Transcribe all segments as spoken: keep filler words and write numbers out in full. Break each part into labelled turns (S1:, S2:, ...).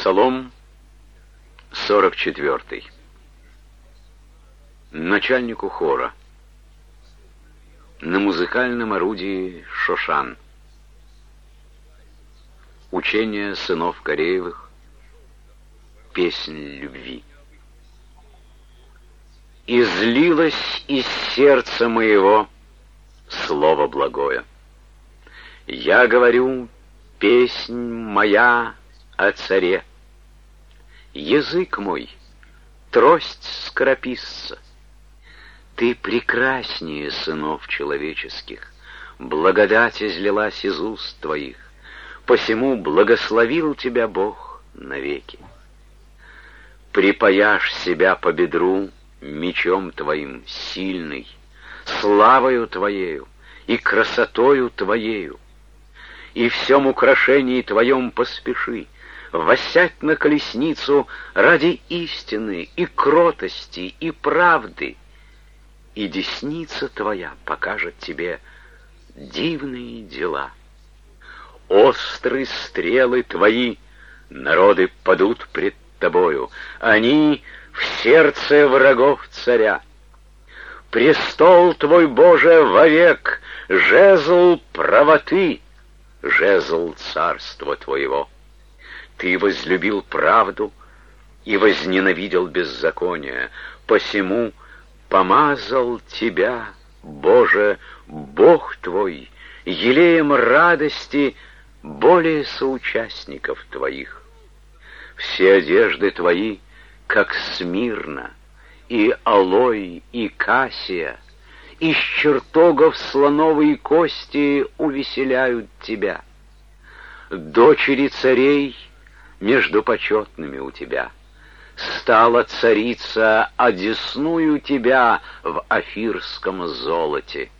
S1: Псалом сорок четвертый. Начальнику хора. На музыкальном орудии Шошан. Учение сынов Кореевых. Песнь любви. Излилось из сердца моего слово благое. Я говорю, песнь моя о царе. Язык мой, трость скорописца. Ты прекраснее сынов человеческих, благодать излилась из уст твоих, посему благословил тебя Бог навеки. Припаяшь себя по бедру мечом твоим сильный, славою твоею и красотою твоею, и всем украшении твоем поспеши, воссядь на колесницу ради истины и кротости и правды, и десница твоя покажет тебе дивные дела. Острые стрелы твои народы падут пред тобою, они в сердце врагов царя. Престол твой, Боже, вовек, жезл правоты, жезл царства твоего. Ты возлюбил правду и возненавидел беззаконие, посему помазал тебя, Боже, Бог твой, елеем радости более соучастников твоих. Все одежды твои, как смирна, и алой, и кассия, из чертогов слоновой кости увеселяют тебя. Дочери царей между почетными у тебя. Стала царица одесную тебя в офирском золоте.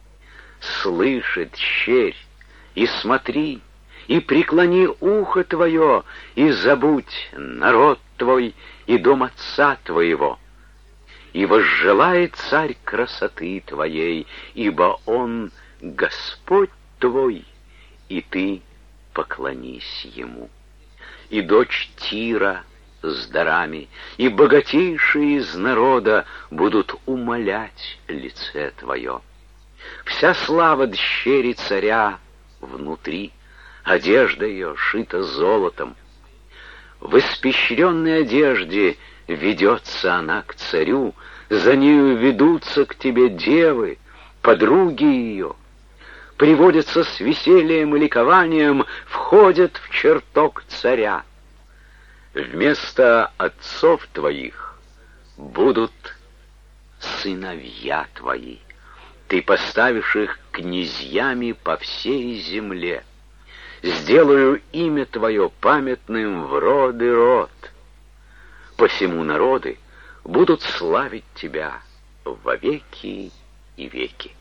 S1: Слышит щерь, и смотри, и преклони ухо твое, и забудь народ твой и дом отца твоего. И возжелает царь красоты твоей, ибо он Господь твой, и ты поклонись ему. И дочь Тира с дарами, и богатейшие из народа будут умолять лице твое. Вся слава дщери царя внутри, одежда ее шита золотом. В испещренной одежде ведется она к царю, за нею ведутся к тебе девы, подруги ее, приводятся с весельем и ликованием, входят в чертог царя. Вместо отцов твоих будут сыновья твои. Ты поставишь их князьями по всей земле. Сделаю имя твое памятным в род и род. Посему народы будут славить тебя во веки и веки.